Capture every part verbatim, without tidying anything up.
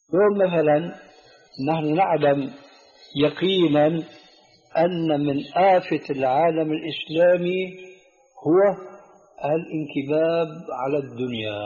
يوم مثلا نحن نعلم يقينا أن من آفة العالم الإسلامي هو الانكباب على الدنيا،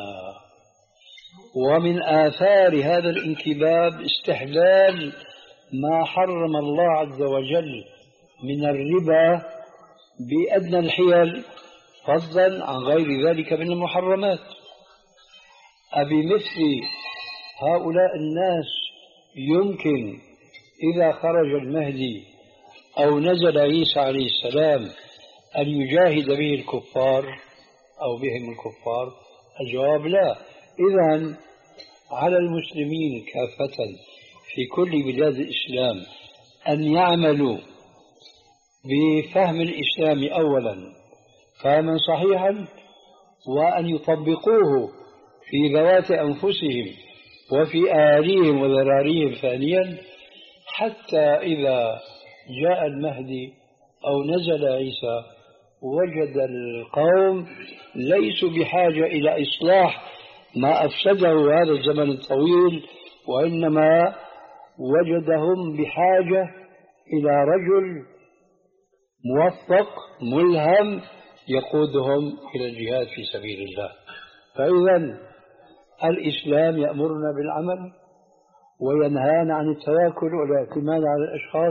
ومن آثار هذا الانكباب استحلال ما حرم الله عز وجل من الربا بأدنى الحيل، فضلا عن غير ذلك من المحرمات. أبمثل هؤلاء الناس يمكن إذا خرج المهدي أو نزل عيسى عليه السلام أن يجاهد به الكفار أو بهم الكفار؟ الجواب لا. إذن على المسلمين كافة في كل بلاد الإسلام أن يعملوا بفهم الإسلام أولا فهما صحيحا، وأن يطبقوه في ذوات أنفسهم وفي أهاليهم وذراريهم ثانيا، حتى إذا جاء المهدي أو نزل عيسى وجد القوم ليسوا بحاجة إلى إصلاح ما أفسده هذا الزمن الطويل، وإنما وجدهم بحاجة إلى رجل موفق ملهم يقودهم إلى الجهاد في سبيل الله. فإذا الإسلام يأمرنا بالعمل وينهانا عن التواكل والاعتماد على الأشخاص،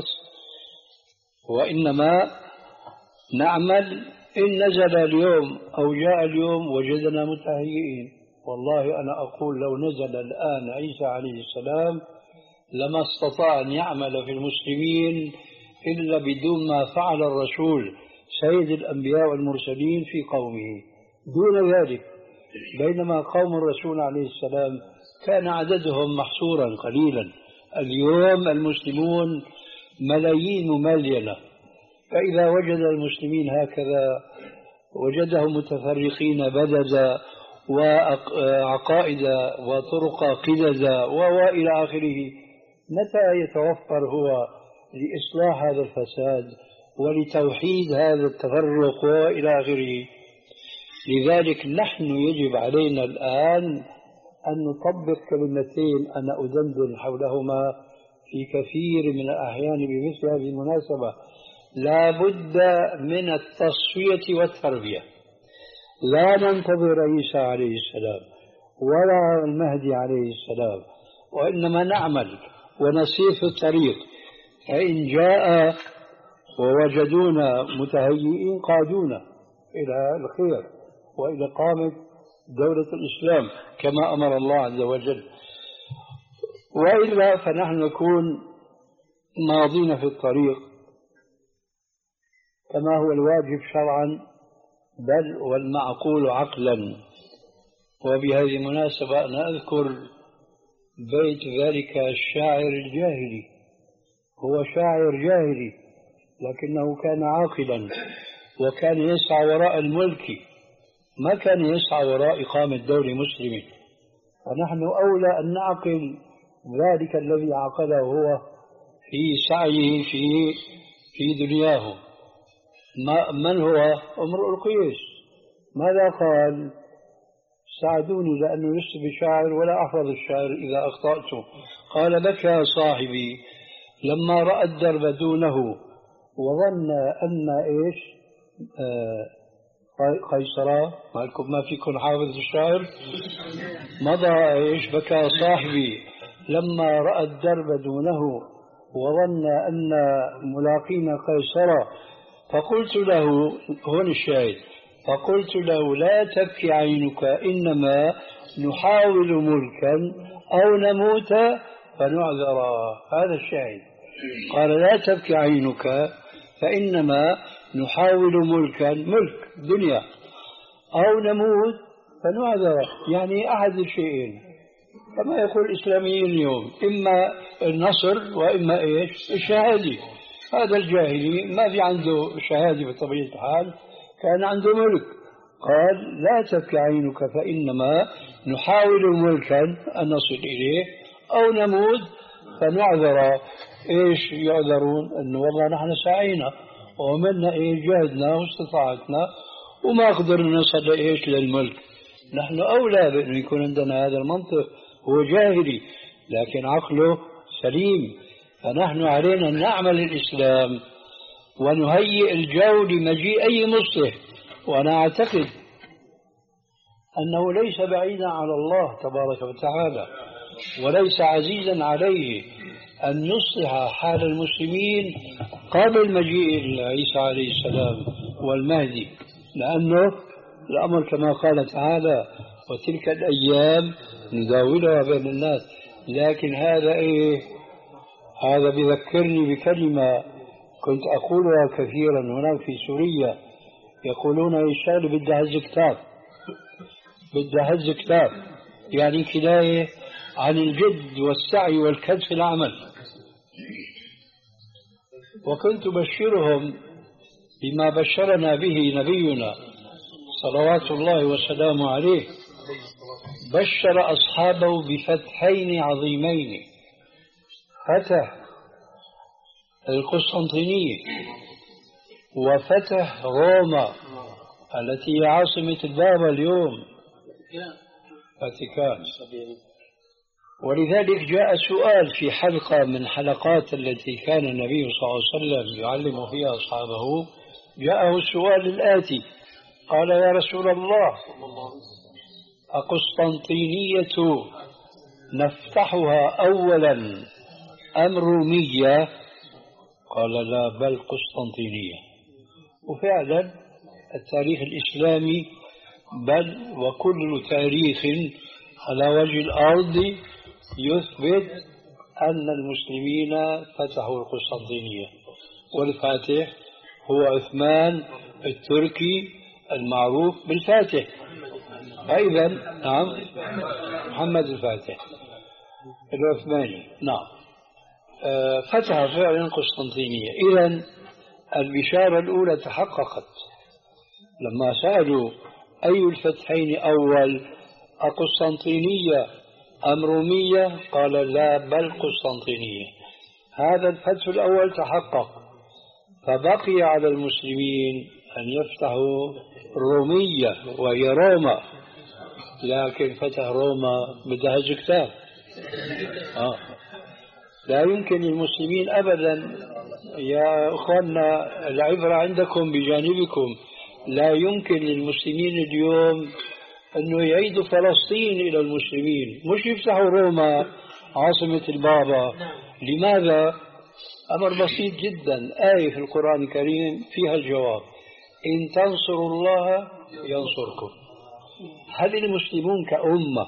وإنما نعمل. إن نزل اليوم أو جاء اليوم وجدنا متهيئين، والله أنا أقول لو نزل الآن عيسى عليه السلام لما استطاع أن يعمل في المسلمين إلا بدون ما فعل الرسول سيد الأنبياء والمرسلين في قومه دون ذلك. بينما قوم الرسول عليه السلام كان عددهم محصورا قليلا، اليوم المسلمون ملايين مملينة، فإذا وجد المسلمين هكذا وجدهم متفرقين بددا وعقائد وطرق قددا وإلى آخره، متى يتوفر هو لإصلاح هذا الفساد ولتوحيد هذا التفرق وإلى آخره؟ لذلك نحن يجب علينا الآن أن نطبق كلمتين أنا أدندن حولهما في كثير من الأحيان بمثل هذه المناسبة. لا بد من التصفية والتربية. لا ننتظر عيسى عليه السلام ولا المهدي عليه السلام، وإنما نعمل ونسير في الطريق، فإن جاء ووجدونا متهيئين قادونا إلى الخير وإلى إقامة دولة الإسلام كما أمر الله عز وجل، وإلا فنحن نكون ماضين في الطريق كما هو الواجب شرعا بل والمعقول عقلا. وبهذه المناسبة أنا أذكر بيت ذلك الشاعر الجاهلي، هو شاعر جاهلي لكنه كان عاقلا وكان يسعى وراء الملك، ما كان يسعى وراء إقامة دولة مسلمة. ونحن أولى أن نعقل ذلك الذي عقله هو في سعيه في في دنياه. ما من هو؟ امرؤ القيس. ماذا قال؟ ساعدوني لأنه لست بشاعر ولا أحفظ الشعر إذا أخطأت. قال: بكى صاحبي لما رأى الدرب دونه وظن أن إيش آه قيصرا. مالكم ما فيكم حافظ الشعر؟ مضى إيش بكى صاحبي لما رأى الدرب دونه وظن أن ملاقينا قيصرا، فقلت له، هون الشاهد، فقلت له: لا تبكي عينك، إنما نحاول ملكا أو نموت فنعذرا. هذا الشاهد. قال: لا تبكي عينك فإنما نحاول ملكا، ملك دنيا، أو نموت فنعذرا، يعني أحد الشيئين كما يقول الإسلاميين اليوم، إما النصر وإما إيش الشهادة. هذا الجاهلي ما في عنده شهادة بطبيعة الحال، كان عنده ملك. قال: لا تبكي عينك فإنما نحاول ملكا أن نصل إليه أو نموت فنعذر. إيش يعذرون؟ أنه والله نحن سعينا وعملنا إيش جهدنا واستطاعتنا وما قدرنا نصل إيش للملك. نحن أولى بأن يكون عندنا هذا المنطق. هو جاهلي لكن عقله سليم. فنحن علينا أن نعمل الإسلام ونهيئ الجو لمجيء أي مصلح. وأنا أعتقد أنه ليس بعيدا على الله تبارك وتعالى، وليس عزيزا عليه أن يصلح حال المسلمين قبل مجيء عيسى عليه السلام والمهدي، لأنه الأمر كما قال تعالى وتلك الأيام نداولها بين الناس. لكن هذا إيه؟ هذا بذكرني بكلمة كنت أقولها كثيرا هناك في سوريا، يقولون الشغل بدها هز كتاب، بدها هز كتاب، يعني كناية عن الجد والسعي والكد في العمل. وكنت بشرهم بما بشرنا به نبينا صلوات الله وسلامه عليه، بشر أصحابه بفتحين عظيمين: فتح القسطنطينية وفتح روما التي هي عاصمة البابا اليوم، فاتيكان. ولذلك جاء سؤال في حلقة من حلقات التي كان النبي صلى الله عليه وسلم يعلم فيها أصحابه، جاءه السؤال الآتي: قال يا رسول الله، أقسطنطينية نفتحها أولا أم رومية؟ قال لا، بل قسطنطينية. وفعلا التاريخ الإسلامي بل وكل تاريخ على وجه الأرض يثبت أن المسلمين فتحوا القسطنطينية، والفاتح هو عثمان التركي المعروف بالفاتح. أيضا نعم، محمد الفاتح العثماني، نعم، فتح فعلا القسطنطينية. إذن البشارة الأولى تحققت لما سألوا أي الفتحين أول، أقسطنطينية أم رومية؟ قال لا، بل قسطنطينية. هذا الفتح الأول تحقق، فبقي على المسلمين أن يفتحوا رومية وهي روما. لكن فتح روما بدها كتاب. آه. لا يمكن للمسلمين أبدا يا أخوانا، العبرة عندكم بجانبكم، لا يمكن للمسلمين اليوم أنه يعيدوا فلسطين إلى المسلمين، مش يفتحوا روما عاصمة البابا. لماذا؟ أمر بسيط جدا، آية في القرآن الكريم فيها الجواب: إن تنصروا الله ينصركم. هل المسلمون كأمة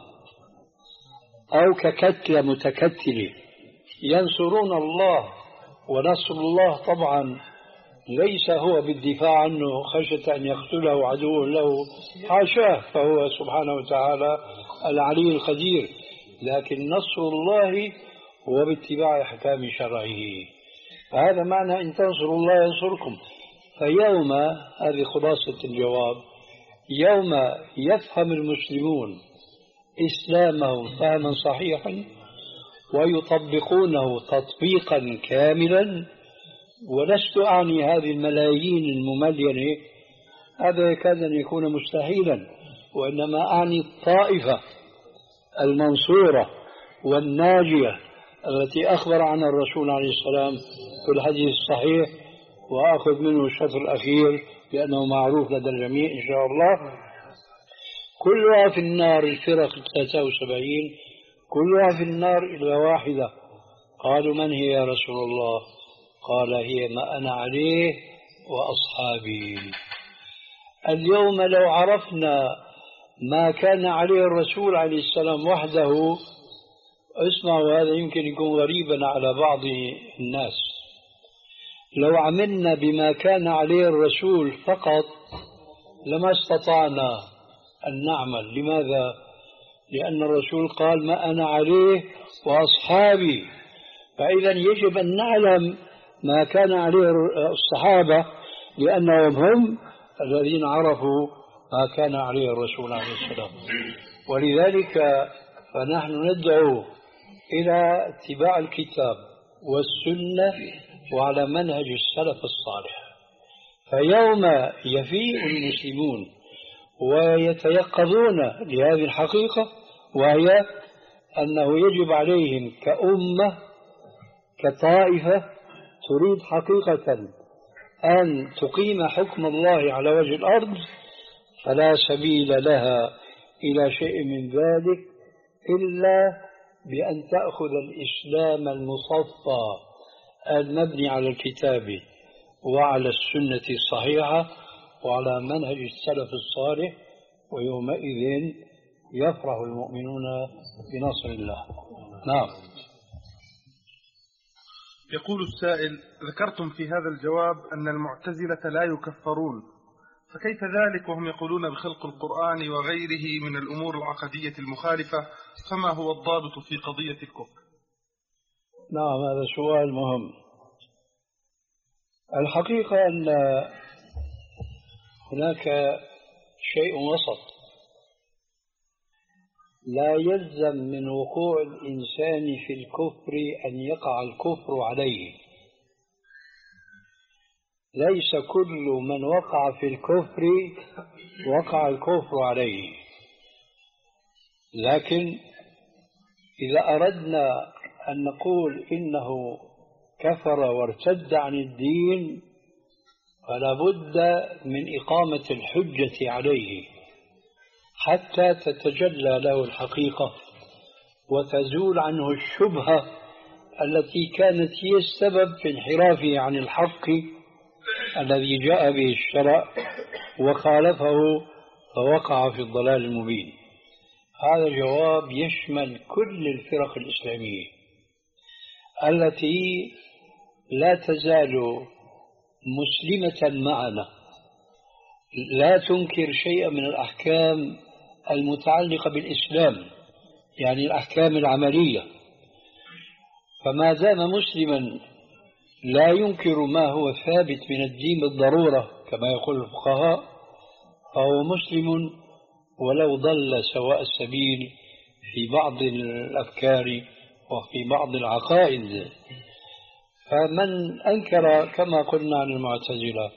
أو ككتلة متكتلة ينصرون الله؟ ونصر الله طبعا ليس هو بالدفاع عنه خشية أن يقتله عدو له، حاشاه، فهو سبحانه وتعالى العلي القدير، لكن نصر الله هو باتباع أحكام شرعه. فهذا معنى إن تنصروا الله ينصركم. فيوم، هذه خلاصة الجواب، يوم يفهم المسلمون إسلامهم فهما صحيحا ويطبقونه تطبيقا كاملا، ولست أعني هذه الملايين المملينة، هذا يكاد أن يكون مستحيلا، وإنما أعني الطائفة المنصورة والناجية التي أخبر عنها الرسول عليه السلام في الحديث الصحيح، وأخذ منه الشطر الأخير لأنه معروف لدى الجميع إن شاء الله: كلها في النار، الفرق الثلاثة وسبعين كلها في النار إلا واحدة. قالوا من هي يا رسول الله؟ قال هي ما أنا عليه وأصحابي. اليوم لو عرفنا ما كان عليه الرسول عليه السلام وحده، اسمعوا هذا يمكن يكون غريبا على بعض الناس، لو عملنا بما كان عليه الرسول فقط لما استطعنا أن نعمل. لماذا؟ لأن الرسول قال ما أنا عليه وأصحابي، فإذا يجب أن نعلم ما كان عليه الصحابة لأنهم هم الذين عرفوا ما كان عليه الرسول عليه السلام. ولذلك فنحن ندعو إلى اتباع الكتاب والسنة وعلى منهج السلف الصالح. فيوم يفيء المسلمون ويتيقظون لهذه الحقيقة، وهي أنه يجب عليهم كأمة كطائفة تريد حقيقة أن تقيم حكم الله على وجه الأرض، فلا سبيل لها إلى شيء من ذلك إلا بأن تأخذ الإسلام المصفى المبني على الكتاب وعلى السنة الصحيحة وعلى منهج السلف الصالح، ويومئذ يفرح المؤمنون بنصر الله. نعم. يقول السائل: ذكرتم في هذا الجواب أن المعتزلة لا يكفرون، فكيف ذلك وهم يقولون بخلق القرآن وغيره من الأمور العقدية المخالفة؟ فما هو الضابط في قضية الكفر؟ نعم، هذا سؤال مهم. الحقيقة أن هناك شيء وسط، لا يلزم من وقوع الإنسان في الكفر أن يقع الكفر عليه. ليس كل من وقع في الكفر وقع الكفر عليه، لكن إذا أردنا أن نقول إنه كفر وارتد عن الدين فلا بد من إقامة الحجة عليه حتى تتجلى له الحقيقة وتزول عنه الشبهة التي كانت هي السبب في انحرافه عن الحق الذي جاء به الشرع وخالفه فوقع في الضلال المبين. هذا جواب يشمل كل الفرق الإسلامية التي لا تزال مسلمة معنا، لا تنكر شيئا من الأحكام المتعلقة بالإسلام، يعني الأحكام العملية. فما دام مسلما لا ينكر ما هو ثابت من الدين بالضرورة كما يقول الفقهاء، فهو مسلم ولو ضل سواء السبيل في بعض الأفكار وفي بعض العقائد. فمن أنكر كما قلنا عن المعتزلة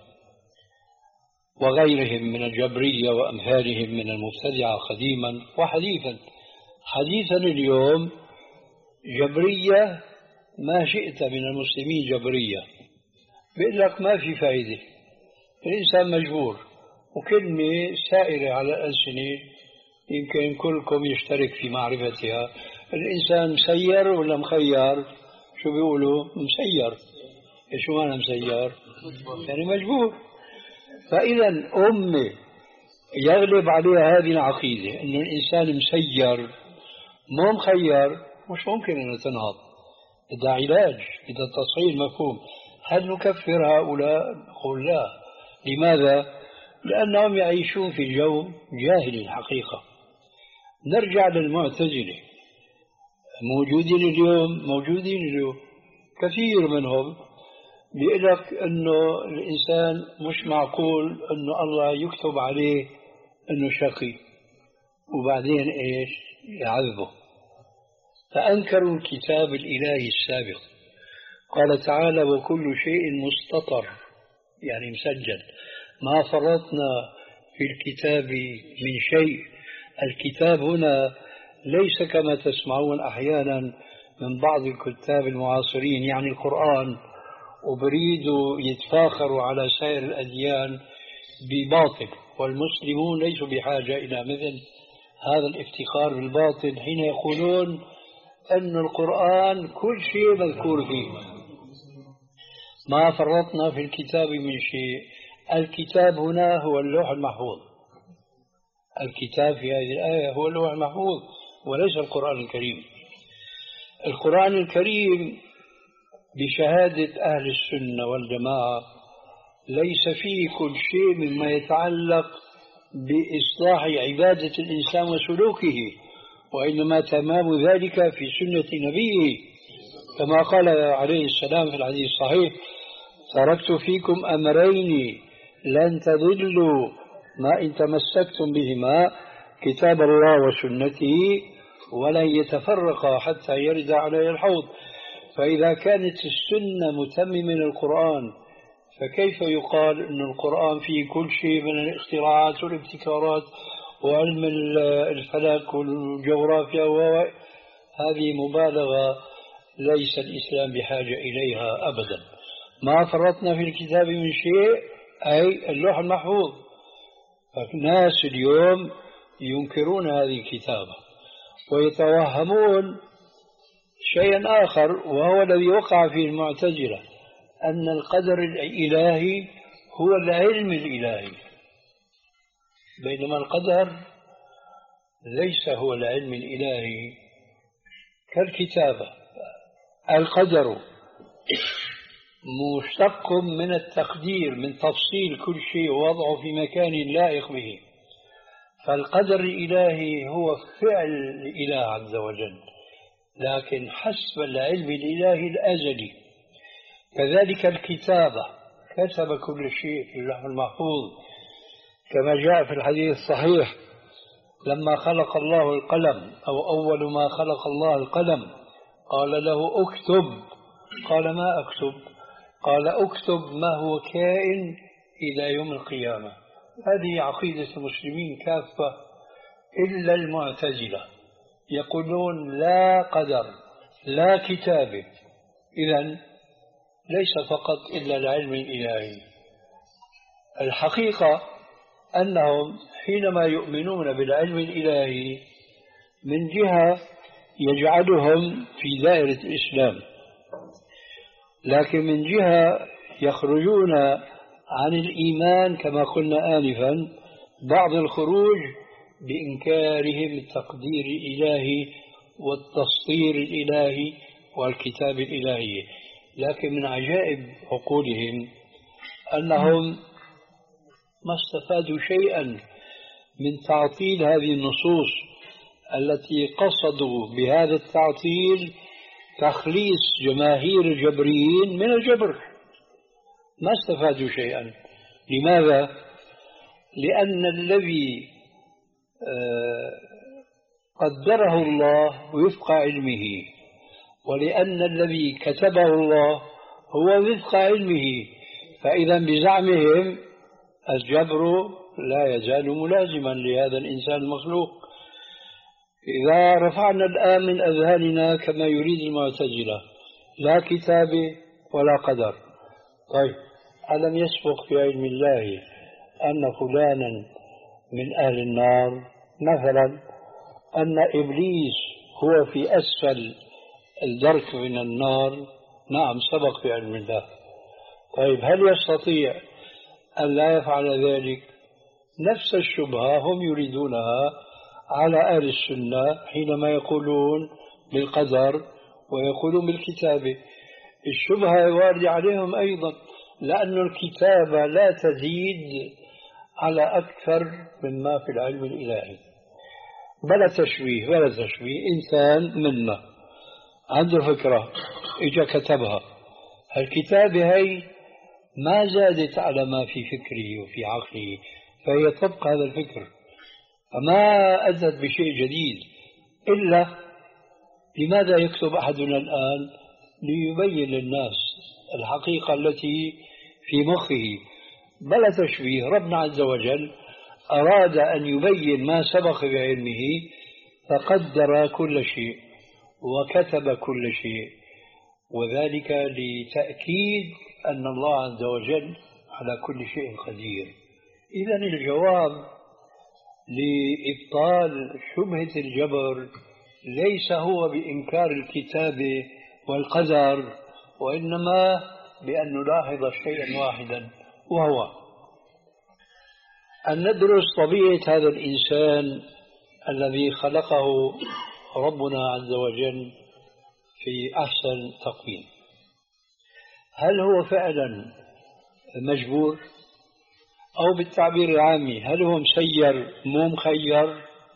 وغيرهم من الجبرية وأمثالهم من المبتدعة قديما وحديثا، حديثا اليوم جبرية ما شئت من المسلمين جبرية، بيقول لك ما في فائدة، الإنسان مجبور، وكلمة سائرة على الألسنة يمكن كلكم يشترك في معرفتها. الإنسان مسير ولا مخير؟ شو بيقولوا؟ مسير. شو معنى مسير؟ يعني مجبور. فإذا أمة يغلب عليها هذه العقيدة أن الإنسان مسير مو مخير، مش ممكن أن تنهض، بدها علاج، بدها تصحيح مفهوم. هل نكفر هؤلاء؟ نقول لا. لماذا؟ لأنهم يعيشون في جو جاهل الحقيقة. نرجع للمعتزلة، موجودين اليوم، موجودين اليوم كثير منهم بيقول لك انه الانسان مش معقول انه الله يكتب عليه انه شقي وبعدين ايش يعذبه. فانكروا الكتاب الالهي السابق. قال تعالى: وكل شيء مستطر، يعني مسجل، ما فرطنا في الكتاب من شيء. الكتاب هنا ليس كما تسمعون احيانا من بعض الكتاب المعاصرين، يعني القرآن، وبريدوا يتفاخروا على سائر الأديان بباطل، والمسلمون ليسوا بحاجة إلى مثل هذا الافتخار بالباطل حين يقولون أن القرآن كل شيء مذكور فيه. ما فرطنا في الكتاب من شيء. الكتاب هنا هو اللوح المحفوظ، الكتاب في هذه الآية هو اللوح المحفوظ وليس القرآن الكريم. القرآن الكريم بشهادة أهل السنة والجماعة ليس فيه كل شيء مما يتعلق بإصلاح عبادة الإنسان وسلوكه، وإنما تمام ذلك في سنة نبيه، كما قال عليه السلام في الحديث الصحيح: تركت فيكم أمرين لن تضلوا ما إن تمسكتم بهما، كتاب الله وسنته، ولن يتفرقا حتى يرد علي الحوض. فإذا كانت السنة متممة للقرآن فكيف يقال أن القرآن فيه كل شيء من الاختراعات والابتكارات وعلم الفلك والجغرافيا؟ هذه مبالغة ليس الإسلام بحاجة إليها أبدا. ما فرطنا في الكتاب من شيء، أي اللوح المحفوظ. فالناس اليوم ينكرون هذه الكتابة ويتوهمون شيئا آخر، وهو الذي وقع فيه المعتزلة، أن القدر الإلهي هو العلم الإلهي، بينما القدر ليس هو العلم الإلهي كالكتابة. القدر مشتق من التقدير، من تفصيل كل شيء ووضعه في مكان لائق به. فالقدر الإلهي هو فعل الإله عز وجل، لكن حسب العلم الإلهي الأزلي. كذلك الكتابة، كتب كل شيء في اللوح المحفوظ، كما جاء في الحديث الصحيح لما خلق الله القلم، أو أول ما خلق الله القلم، قال له اكتب. قال ما أكتب؟ قال اكتب ما هو كائن إلى يوم القيامة. هذه عقيدة المسلمين كافة إلا المعتزلة، يقولون لا قدر لا كتابة. إذن ليس فقط إلا العلم الإلهي. الحقيقة أنهم حينما يؤمنون بالعلم الإلهي من جهة يجعلهم في دائرة الإسلام، لكن من جهة يخرجون عن الإيمان كما قلنا آنفا، بعض الخروج بإنكارهم التقدير الإلهي والتسطير الإلهي والكتاب الإلهي. لكن من عجائب عقولهم أنهم ما استفادوا شيئا من تعطيل هذه النصوص التي قصدوا بهذا التعطيل تخليص جماهير الجبريين من الجبر. ما استفادوا شيئا. لماذا؟ لأن الذي قدره الله وفق علمه، ولأن الذي كتبه الله هو وفق علمه، فإذا بزعمهم الجبر لا يزال ملازما لهذا الإنسان المخلوق. إذا رفعنا الآن من أذهاننا كما يريد المعتزلة لا كتابة ولا قدر، طيب ألم يسبق في علم الله أن فلانا من أهل النار؟ مثلا أن إبليس هو في أسفل الدرك من النار؟ نعم سبق في علم الله. طيب هل يستطيع أن لا يفعل ذلك؟ نفس الشبهة هم يريدونها على أهل السنة حينما يقولون بالقدر ويقولون بالكتابة. الشبهة واردة عليهم أيضا، لأن الكتابة لا تزيد على أكثر مما في العلم الإلهي. بلا تشويه بلا تشويه، إنسان منا عنده فكرة إجا كتبها، الكتابة هي ما زادت على ما في فكره وفي عقله، فهي تبقى هذا الفكر، فما أتت بشيء جديد. إلا لماذا يكتب أحدنا الآن؟ ليبين للناس الحقيقة التي في مخه. بلا تشويه، ربنا عز وجل أراد أن يبين ما سبق بعلمه فقدر كل شيء وكتب كل شيء، وذلك لتأكيد أن الله عز وجل على كل شيء قدير. إذن الجواب لإبطال شبهة الجبر ليس هو بإنكار الكتاب والقدر، وإنما بأن نلاحظ شيئا واحدا، وهو أن ندرس طبيعة هذا الإنسان الذي خلقه ربنا عز وجل في أحسن تقويم. هل هو فعلا مجبور؟ أو بالتعبير العامي هل هو مسير مو مخير؟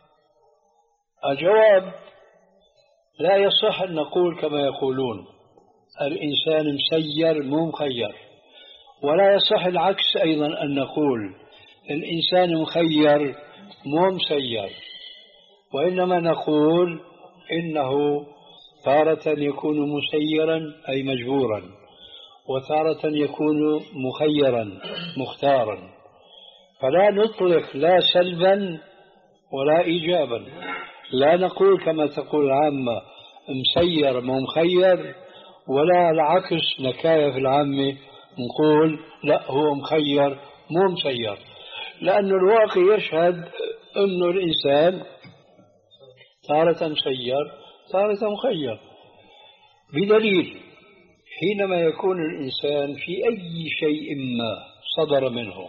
الجواب لا يصح أن نقول كما يقولون الإنسان مسير مو مخير، ولا يصح العكس أيضا أن نقول الإنسان مخير مو مسير، وإنما نقول إنه تارة يكون مسيرا أي مجبورا، وتارة يكون مخيرا مختارا. فلا نطلق لا سلبا ولا إيجابا، لا نقول كما تقول العامة مسير مو مخير، ولا العكس نكاية في العامة نقول لا هو مخير مو مسير، لأن الواقع يشهد أن الإنسان تارة مسير تارة مخير، بدليل حينما يكون الإنسان في أي شيء ما صدر منه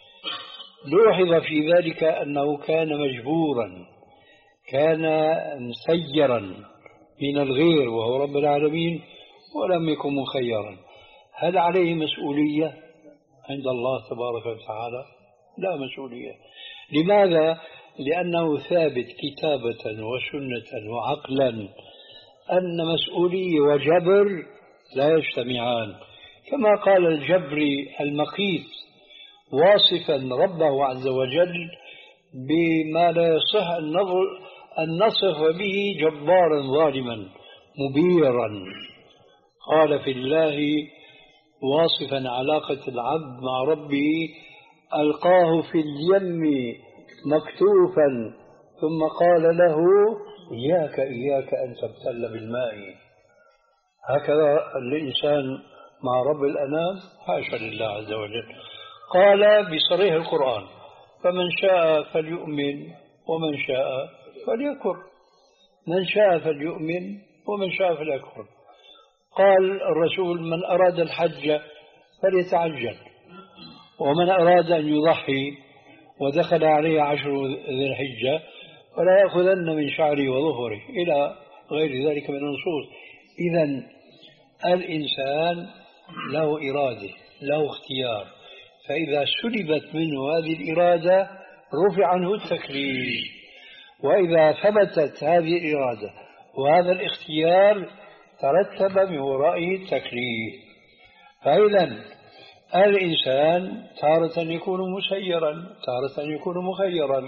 لوحظ في ذلك أنه كان مجبورا، كان مسيرا من الغير وهو رب العالمين، ولم يكن مخيرا، هل عليه مسؤولية عند الله تبارك وتعالى؟ لا مسؤولية. لماذا؟ لأنه ثابت كتابة وسنة وعقلا أن مسؤولية وجبر لا يجتمعان، كما قال الجبري المقيت واصفا ربه عز وجل بما لا يصح أن نصف به جبارا ظالما مبيرا. قال في الله واصفا علاقة العبد مع ربه: ألقاه في اليم مكتوفا ثم قال له: إياك إياك أن تبتل بالماء. هكذا الإنسان مع رب الأنام؟ حاشا لله عز وجل. قال بصريح القرآن: فمن شاء فليؤمن ومن شاء فليكفر، من شاء فليؤمن ومن شاء فليكفر. قال الرسول: من أراد الحج فليتعجل، ومن أراد أن يضحي ودخل عليه عشر ذي الحجة فلا يأخذن من شعره وظهره، إلى غير ذلك من النصوص. إذن الإنسان له إرادة، له اختيار، فإذا سلبت منه هذه الإرادة رفع عنه التكليف، وإذا ثبتت هذه الإرادة وهذا الاختيار ترتب من ورائه التكليف. فإذا الإنسان تارة يكون مسيرا تارة يكون مخيرا.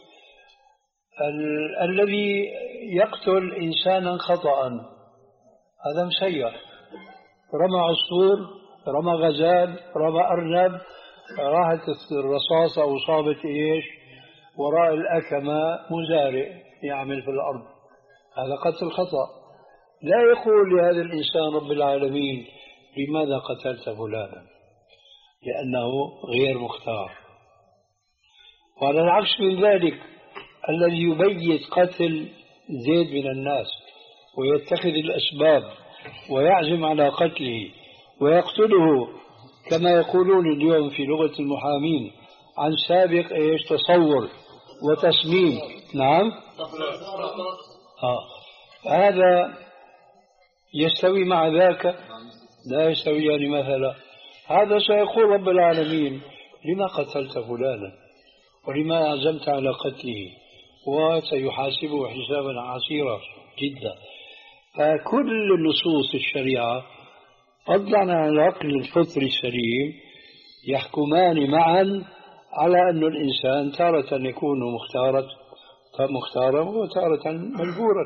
ال- الذي يقتل إنسانا خطأ هذا مسير، رمى عصفور، رمى غزال، رمى أرنب، راحت الرصاصة وصابت إيش وراء الأكمة، مزارع يعمل في الأرض، هذا قتل خطأ. لا يقول لهذا الإنسان رب العالمين: لماذا قتلت فلانا؟ لأنه غير مختار. وعلى العكس من ذلك، الذي يبيت قتل زيد من الناس ويتخذ الأسباب ويعزم على قتله ويقتله كما يقولون اليوم في لغة المحامين عن سابق إيش تصور وتصميم. نعم. آه. هذا يستوي مع ذاك؟ لا يستويان مثلا. هذا سيقول رب العالمين: لما قتلت فلانا ولما عزمت على قتله، وسيحاسبه حسابا عسيرا جدا. فكل نصوص الشريعة فضلا عن العقل الفطري السليم يحكمان معا على أن الإنسان تارة يكون مختارا مختارا وتارة مجبورا.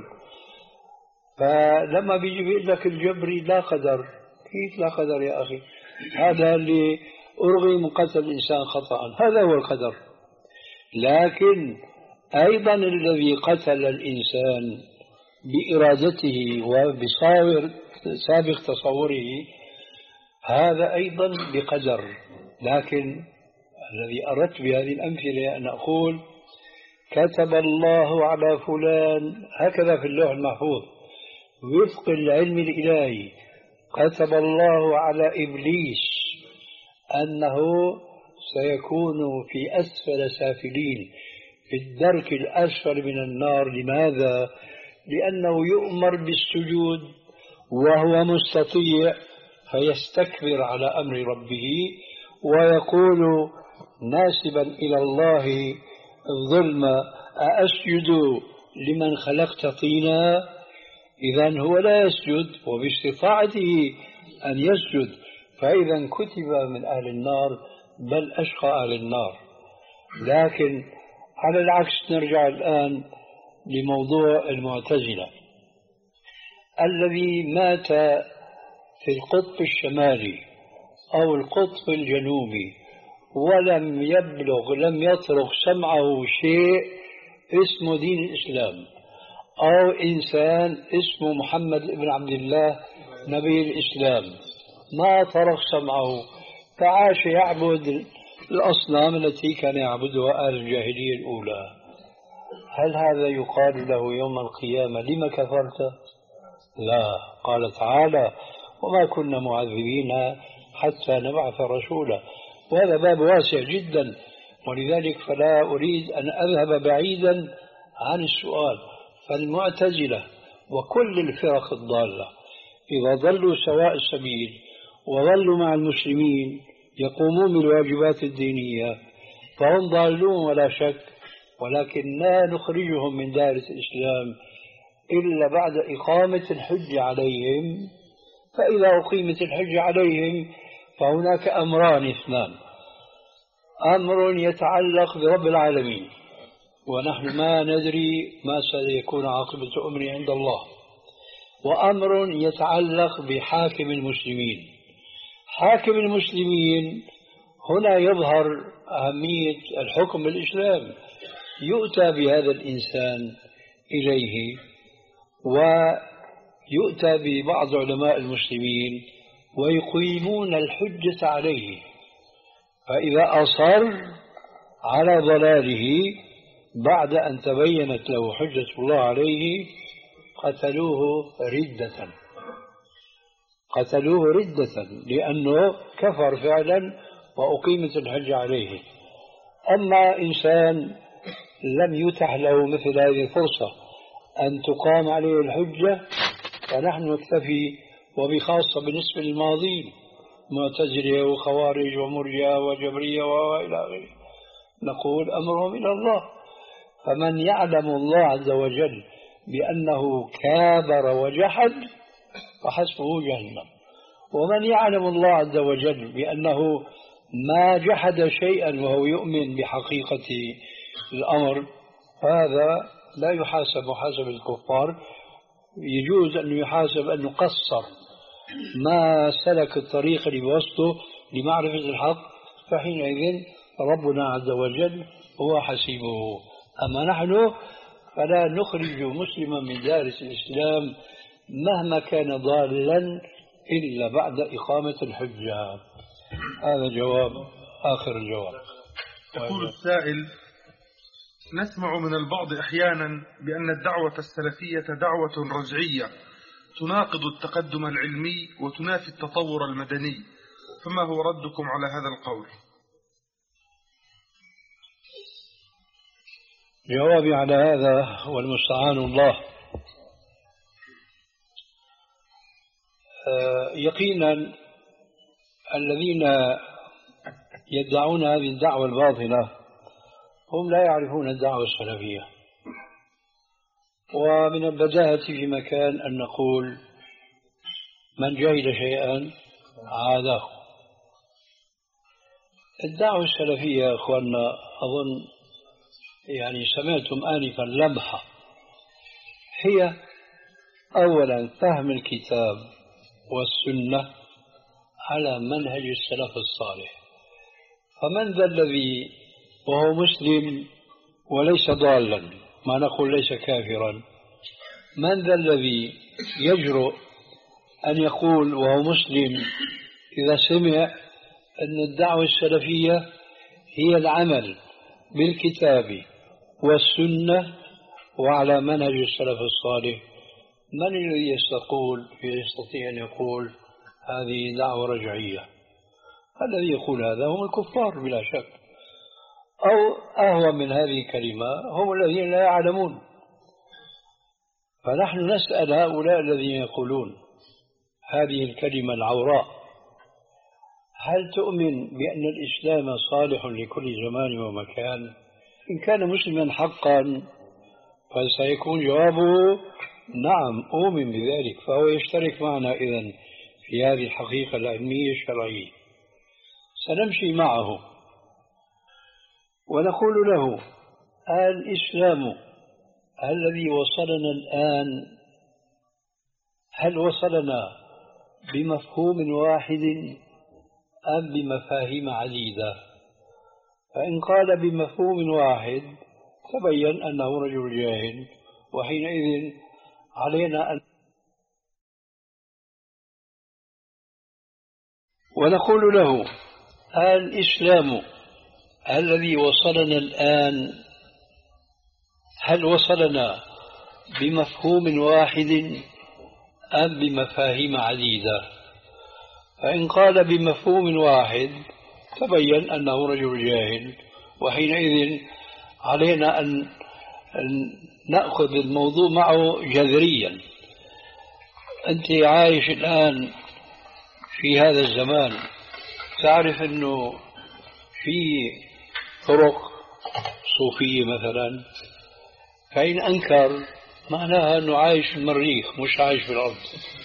فلما بيجي بيقول لك الجبري لا قدر، كيف لا قدر يا أخي؟ هذا اللي أرغي من قتل الإنسان خطأ، هذا هو القدر. لكن أيضا الذي قتل الإنسان بإرادته وبصاور سابق تصوره هذا أيضا بقدر. لكن الذي أردت بهذه الأمثلة أن أقول: كتب الله على فلان، هكذا في اللوح المحفوظ وفق العلم الإلهي، كتب الله على إبليس أنه سيكون في أسفل سافلين، في الدرك الأسفل من النار. لماذا؟ لأنه يؤمر بالسجود وهو مستطيع، فيستكبر على أمر ربه ويقول ناسبا إلى الله الظلم: أأسجد لمن خلقت طينا؟ إذن هو لا يسجد وباستطاعته أن يسجد، فإذا كتب من أهل النار، بل أشقى أهل النار. لكن على العكس نرجع الآن لموضوع المعتزلة. الذي مات في القطب الشمالي أو القطب الجنوبي ولم يبلغ لم يطرق سمعه شيء اسمه دين الإسلام، أو إنسان اسمه محمد بن عبد الله نبي الإسلام ما فرغ سمعه فعاش يعبد الأصنام التي كان يعبدها أهل الجاهلية الأولى، هل هذا يقال له يوم القيامة لما كفرت؟ لا، قال تعالى وما كنا معذبين حتى نبعث رسولا، وهذا باب واسع جدا، ولذلك فلا أريد أن أذهب بعيدا عن السؤال. فالمعتزلة وكل الفرق الضالة إذا ضلوا سواء السبيل وظلوا مع المسلمين يقومون بالواجبات الدينية فهم ضالون ولا شك، ولكن لا نخرجهم من دائرة الإسلام إلا بعد إقامة الحج عليهم. فإذا أقيمت الحج عليهم فهناك أمران اثنان: أمر يتعلق برب العالمين ونحن ما ندري ما سيكون عاقبة أمره عند الله، وأمر يتعلق بحاكم المسلمين. حاكم المسلمين هنا يظهر أهمية الحكم بالإسلام، يؤتى بهذا الإنسان إليه ويؤتى ببعض علماء المسلمين ويقيمون الحجة عليه، فإذا أصر على ضلاله بعد أن تبينت له حجة الله عليه قتلوه ردة، قتلوه ردة لأنه كفر فعلا وأقيمت الحجة عليه. أما إنسان لم يتح له مثل هذه الفرصة أن تقام عليه الحجة فنحن نكتفي، وبخاصة بالنسبة للماضين معتزلة وخوارج ومرجئة وجبرية وإلى آخره، نقول أمرهم إلى الله. فمن يعلم الله عز وجل بأنه كابر وجحد فحسبه جهنم، ومن يعلم الله عز وجل بأنه ما جحد شيئا وهو يؤمن بحقيقة الأمر هذا لا يحاسب محاسبة الكفار، يجوز أن يحاسب أنه قصر ما سلك الطريق اللي بوسطه لمعرفة الحق، فحينئذ ربنا عز وجل هو حسيبه. أما نحن فلا نخرج مسلما من دائرة الإسلام مهما كان ضالا إلا بعد إقامة الحجة. هذا جواب آخر الجواب. يقول السائل: نسمع من البعض أحيانا بأن الدعوة السلفية دعوة رجعية تناقض التقدم العلمي وتنافي التطور المدني، فما هو ردكم على هذا القول؟ جوابي على هذا والمستعان الله. يقينا الذين يدعون هذه الدعوة الباطلة هم لا يعرفون الدعوة السلفية، ومن البداهة في مكان أن نقول من جهل شيئا عاده. الدعوة السلفية يا أخواننا أظن يعني سمعتم آنفا لمحة، هي أولا فهم الكتاب والسنة على منهج السلف الصالح. فمن ذا الذي وهو مسلم وليس ضالا، ما نقول ليس كافرا، من ذا الذي يجرؤ أن يقول وهو مسلم إذا سمع أن الدعوة السلفية هي العمل بالكتاب والسنة وعلى منهج السلف الصالح؟ من الذي يستقول يستطيع أن يقول هذه دعوة رجعية؟ الذي يقول هذا هم الكفار بلا شك، أو أهوى من هذه الكلمة هم الذين لا يعلمون. فنحن نسأل هؤلاء الذين يقولون هذه الكلمة العوراء: هل تؤمن بأن الإسلام صالح لكل زمان ومكان؟ إن كان مسلما حقا فسيكون جوابه نعم أؤمن بذلك، فهو يشترك معنا إذن في هذه الحقيقة العلمية الشرعية. سنمشي معه ونقول له الإسلام الذي وصلنا الآن هل وصلنا بمفهوم واحد أم بمفاهيم عديدة؟ فإن قال بمفهوم واحد تبين أنه رجل جاهل وحينئذ علينا أن ونقول له الإسلام الذي وصلنا الآن هل وصلنا بمفهوم واحد أم بمفاهيم عديدة؟ فإن قال بمفهوم واحد تبين أنه رجل جاهل، وحينئذ علينا أن نأخذ الموضوع معه جذريا. أنت عايش الآن في هذا الزمان، تعرف أنه في طرق صوفية مثلا، فإن أنكر معناها أنه عايش في المريخ مش عايش في الأرض،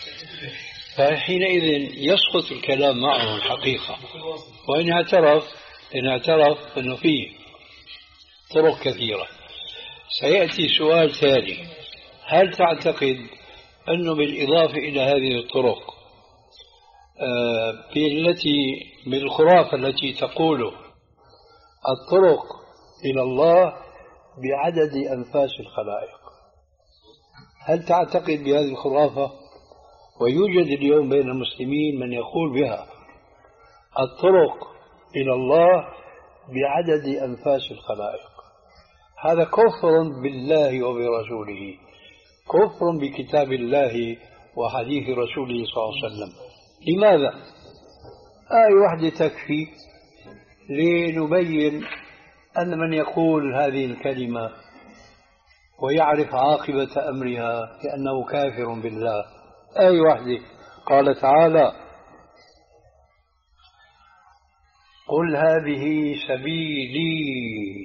فحينئذ يسقط الكلام معه الحقيقة. وإن اعترف إن اعترف أنه فيه طرق كثيرة. سيأتي سؤال ثاني: هل تعتقد أنه بالإضافة إلى هذه الطرق بالتي بالخرافة التي تقول الطرق إلى الله بعدد أنفاس الخلائق، هل تعتقد بهذه الخرافة؟ ويوجد اليوم بين المسلمين من يقول بها الطرق إلى الله بعدد أنفاس الخلائق. هذا كفر بالله وبرسوله، كفر بكتاب الله وحديث رسوله صلى الله عليه وسلم. لماذا؟ آية واحدة تكفي لنبين أن من يقول هذه الكلمة ويعرف عاقبة أمرها كأنه كافر بالله. آية واحدة قال تعالى: قل هذه سبيلي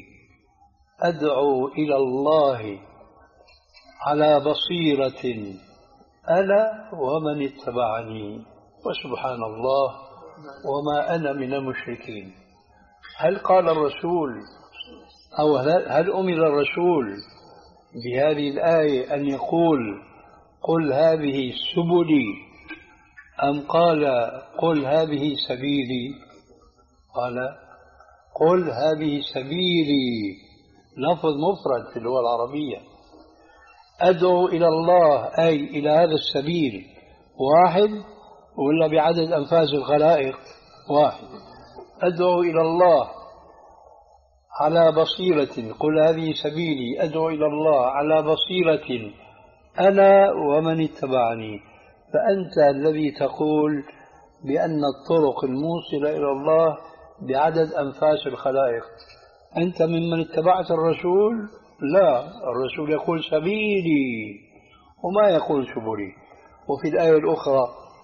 أدعو إلى الله على بصيرة أنا ومن اتبعني وسبحان الله وما أنا من المشركين. هل قال الرسول أو هل أمر الرسول بهذه الآية أن يقول قل هذه سبلي، أم قال قل هذه سبيلي؟ قال قل هذه سبيلي، لفظ مفرد في اللغة العربية. أدعو إلى الله أي إلى هذا السبيل واحد ولا بعدد أنفاس الخلائق واحد؟ أدعو إلى الله على بصيرة، قل هذه سبيلي أدعو إلى الله على بصيرة أنا ومن اتبعني. فأنت الذي تقول بأن الطرق الموصلة إلى الله بعدد أنفاس الخلائق، أنت ممن اتبعت الرسول؟ لا، الرسول يقول سبيلي وما يقول سبلي. وفي الآية الأخرى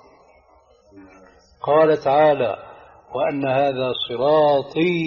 قال تعالى: وأن هذا صراطي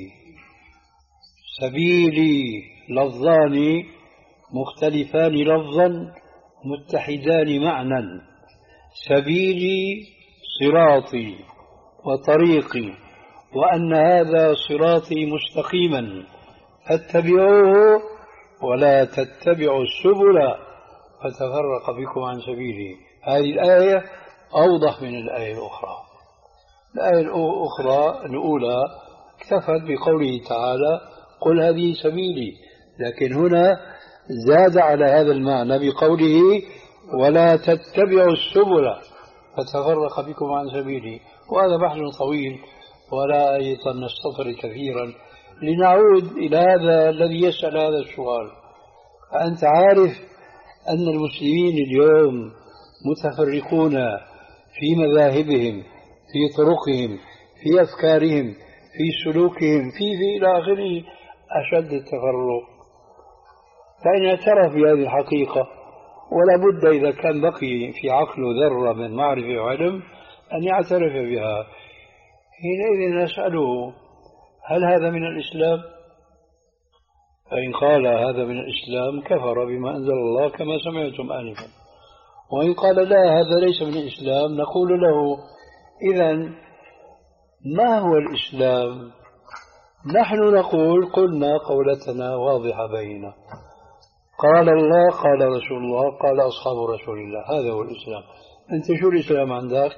سبيلي، لفظان مختلفان لفظا متحدان معنى. سبيلي صراطي وطريقي، وأن هذا صراطي مستقيما فاتبعوه ولا تتبعوا السبل فتفرق بكم عن سبيله. هذه الآية أوضح من الآية الأخرى. الآية الأخرى الأولى اكتفت بقوله تعالى قل هذه سبيلي، لكن هنا زاد على هذا المعنى بقوله ولا تتبعوا السبل فتفرق بكم عن سبيله. وهذا بحث طويل ولا أيضا نستطرد كثيرا. لنعود إلى هذا الذي يسأل هذا السؤال. فأنت عارف أن المسلمين اليوم متفرقون في مذاهبهم، في طرقهم، في أفكارهم، في سلوكهم، في في إلى آخره أشد التفرق. فإن اعترف بهذه الحقيقة، ولا بد إذا كان بقي في عقله ذرة من معرفة وعلم أن يعترف بها، حينئذ نسأله هل هذا من الإسلام؟ فإن قال هذا من الإسلام كفر بما أنزل الله كما سمعتم آنفا. وإن قال لا هذا ليس من الإسلام، نقول له إذن ما هو الإسلام؟ نحن نقول قلنا قولتنا واضحة بيننا، قال الله قال رسول الله قال أصحاب رسول الله، هذا هو الإسلام. أنت شو الإسلام عندك؟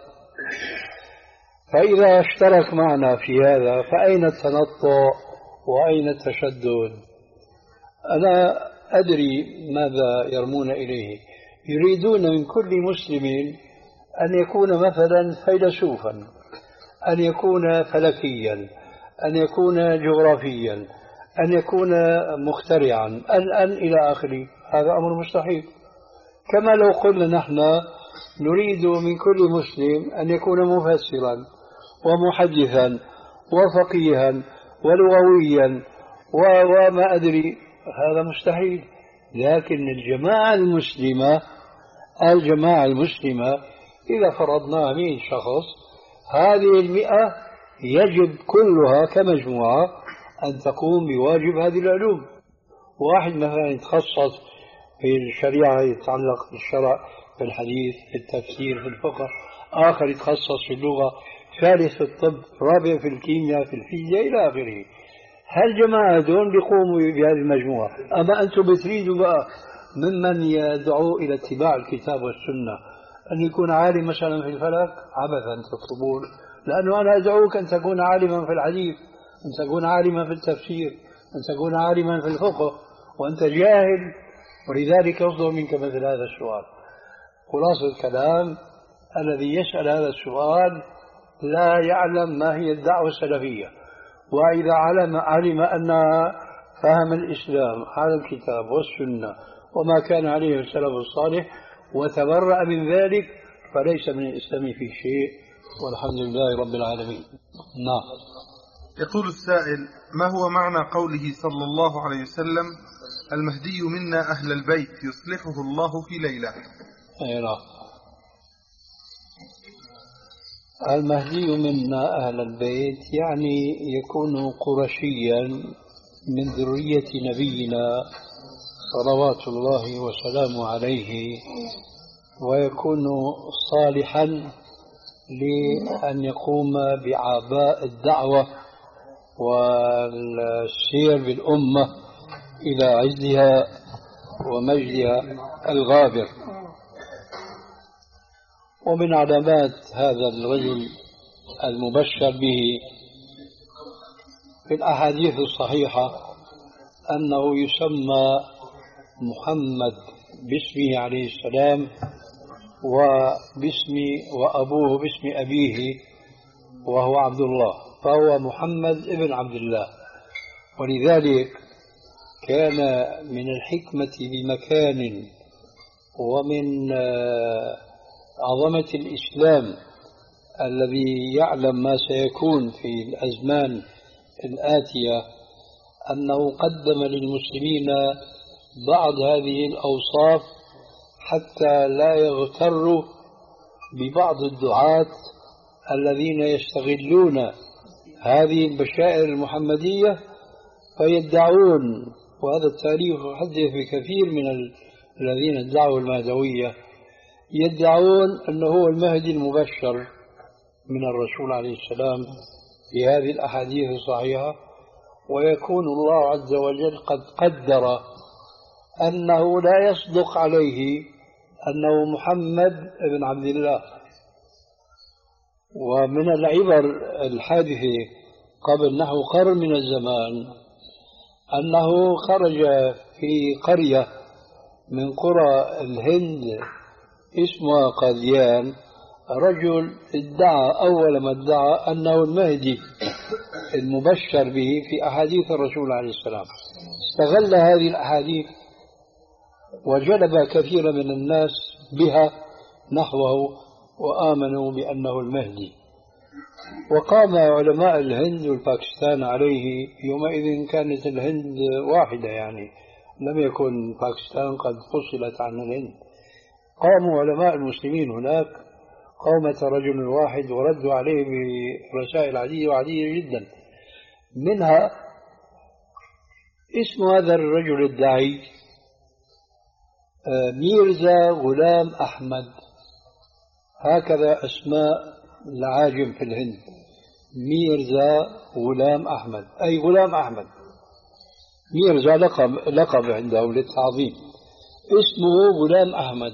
فإذا اشترك معنا في هذا فأين التنطع وأين التشدد؟ أنا أدري ماذا يرمون إليه. يريدون من كل مسلم أن يكون مثلا فيلسوفا، أن يكون فلكيا، أن يكون جغرافيا، أن يكون مخترعا، أن أن إلى آخره. هذا أمر مستحيل. كما لو قلنا نحن نريد من كل مسلم أن يكون مفسرا ومحدثا وفقيها ولغويا وما أدري، هذا مستحيل. لكن الجماعة المسلمة الجماعة المسلمة إذا فرضنا مئة شخص، هذه المئة يجب كلها كمجموعة أن تقوم بواجب هذه العلوم. واحد مثلا يتخصص في الشريعة، يتعلق بالشرع، في الحديث، في التفسير، في الفقه، آخر يتخصص في اللغة، ثالث في الطب، رابع في الكيمياء، في الفيزياء إلى آخره. هالجماعة دون بيقوموا بهذه المجموعة. أما أنتم بتريدوا بقى ممن يدعو إلى اتباع الكتاب والسنة أن يكون عالم مثلا في الفلك، عبثا تطلبون، لأنه أنا أدعوك أن تكون عالما في الحديث، أن تكون عالما في التفسير، أن تكون عالما في الفقه، وأنت جاهل، ولذلك يصدر منك مثل هذا السؤال. خلاصة الكلام، الذي يسأل هذا السؤال لا يعلم ما هي الدعوة السلفية، وإذا علم, علم أن فهم الإسلام على الكتاب والسنة وما كان عليه السلف الصالح وتبرأ من ذلك، فليس من الإسلام في شيء، والحمد لله رب العالمين. نعم. يقول السائل: ما هو معنى قوله صلى الله عليه وسلم: المهدي منا أهل البيت يصلحه الله في ليلة؟ أي نعم. المهدي منا أهل البيت يعني يكون قرشيا من ذرية نبينا صلوات الله وسلامه عليه، ويكون صالحا لأن يقوم بأعباء الدعوة والسير بالأمة إلى عزها ومجدها الغابر. ومن علامات هذا الرجل المبشر به في الأحاديث الصحيحة أنه يسمى محمد باسمه عليه السلام، وباسم وأبوه باسم أبيه وهو عبد الله، فهو محمد ابن عبد الله. ولذلك كان من الحكمة بمكان ومن عظمة الإسلام الذي يعلم ما سيكون في الأزمان الآتية أنه قدم للمسلمين بعض هذه الأوصاف حتى لا يغتروا ببعض الدعاة الذين يستغلون هذه البشائر المحمدية فيدعون، وهذا التاريخ يحدث بكثير من الذين ادعوا المهدوية، يدعون أنه هو المهدي المبشر من الرسول عليه السلام في هذه الأحاديث الصحيحة، ويكون الله عز وجل قد قدر أنه لا يصدق عليه أنه محمد بن عبد الله. ومن العبر الحادثة قبل نحو قرن من الزمان أنه خرج في قرية من قرى الهند اسمها قاديان رجل ادعى أول ما ادعى أنه المهدي المبشر به في أحاديث الرسول عليه السلام. استغل هذه الأحاديث وجلب كثير من الناس بها نحوه وآمنوا بأنه المهدي. وقام علماء الهند والباكستان عليه. يومئذ كانت الهند واحدة، يعني لم يكن باكستان قد فصلت عن الهند. قاموا علماء المسلمين هناك قومة رجل واحد وردوا عليه برسائل عديدة وعديدة جدا. منها اسم هذا الرجل الداعي ميرزا غلام أحمد، هكذا أسماء العاجم في الهند، ميرزا غلام أحمد أي غلام أحمد. ميرزا لقب, لقب عندهم للتعظيم، اسمه غلام أحمد.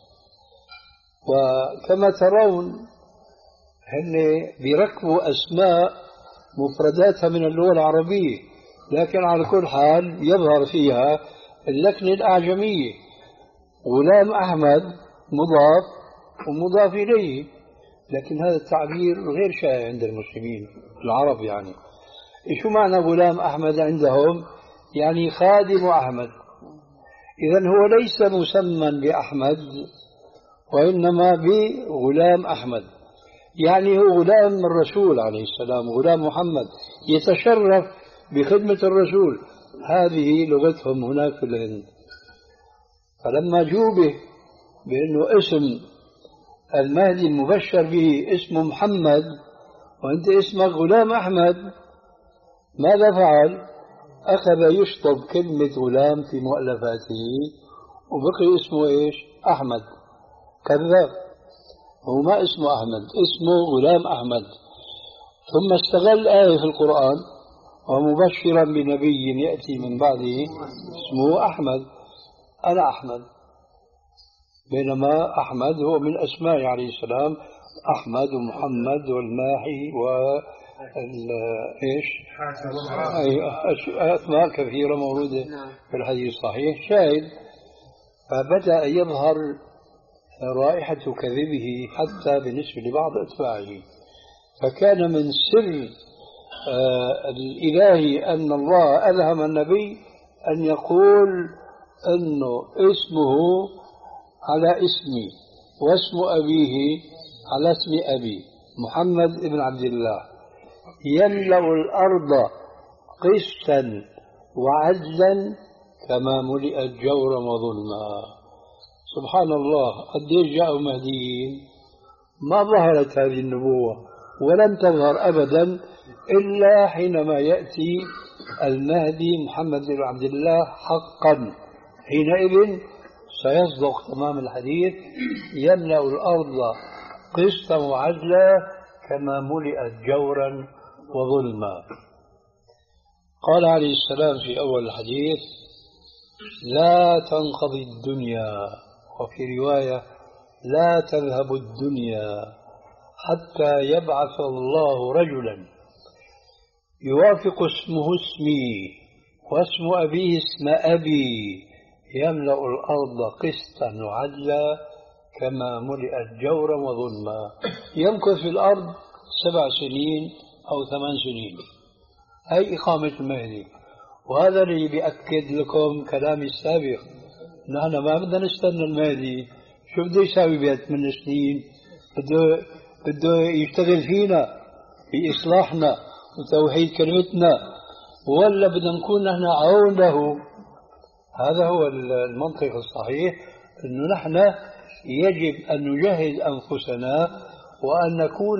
وكما ترون هن بيركبوا أسماء مفرداتها من اللغة العربية، لكن على كل حال يظهر فيها اللكنة الأعجمية. غلام أحمد مضاف ومضاف إليه، لكن هذا التعبير غير شائع عند المسلمين العرب. يعني شو معنى غلام أحمد عندهم؟ يعني خادم أحمد. إذن هو ليس مسمى بأحمد وإنما بغلام أحمد، يعني هو غلام الرسول عليه السلام، غلام محمد يتشرف بخدمة الرسول. هذه لغتهم هناك في الهند. فلما جوبه بأنه اسم المهدي المبشر به اسمه محمد وأنت اسمك غلام أحمد، ماذا فعل؟ أخذ يشطب كلمة غلام في مؤلفاته وبقي اسمه إيش؟ أحمد. كذاب، هو ما اسمه أحمد، اسمه غلام أحمد. ثم استغل آية في القرآن ومبشرا بنبي يأتي من بعده اسمه أحمد. أنا أحمد، بينما أحمد هو من أسماء عليه السلام، أحمد ومحمد والماحي و إيش أسماء كثيرة موجودة في الحديث الصحيح. شاهد، فبدأ يظهر رائحة كذبه حتى بالنسبة لبعض أتباعه. فكان من سر آه الإلهي أن الله ألهم النبي أن يقول أنه اسمه على اسمي واسم أبيه على اسم أبي محمد بن عبد الله، يملأ الأرض قسطا وعدلا كما ملئت جورا وظلما. سبحان الله، قديش جاءوا مهديين ما ظهرت هذه النبوة ولن تظهر أبدا إلا حينما يأتي المهدي محمد بن عبد الله حقا. حينئذ سيصدق تمام الحديث: يملأ الأرض قسطا وعدلا كما ملئت جورا وظلما. قال عليه السلام في أول الحديث: لا تنقضي الدنيا، وفي رواية: لا تذهب الدنيا حتى يبعث الله رجلا يوافق اسمه اسمي واسم أبيه اسم أبي، يملأ الأرض قسطا وعدلا كما ملئت جورا وظلما. يمكث في الأرض سبع سنين أو ثمان سنين، هي إقامة المهدي. وهذا اللي بيأكد لكم كلامي السابق، نحن ما بدنا نستنى المهدي. شو بده يساوي بيت من سنين؟ بده بده يشتغل فينا في إصلاحنا وتوحيد كلمتنا، ولا بدنا نكون نحن عون له؟ هذا هو المنطق الصحيح، أنه نحن يجب أن نجهز أنفسنا وأن نكون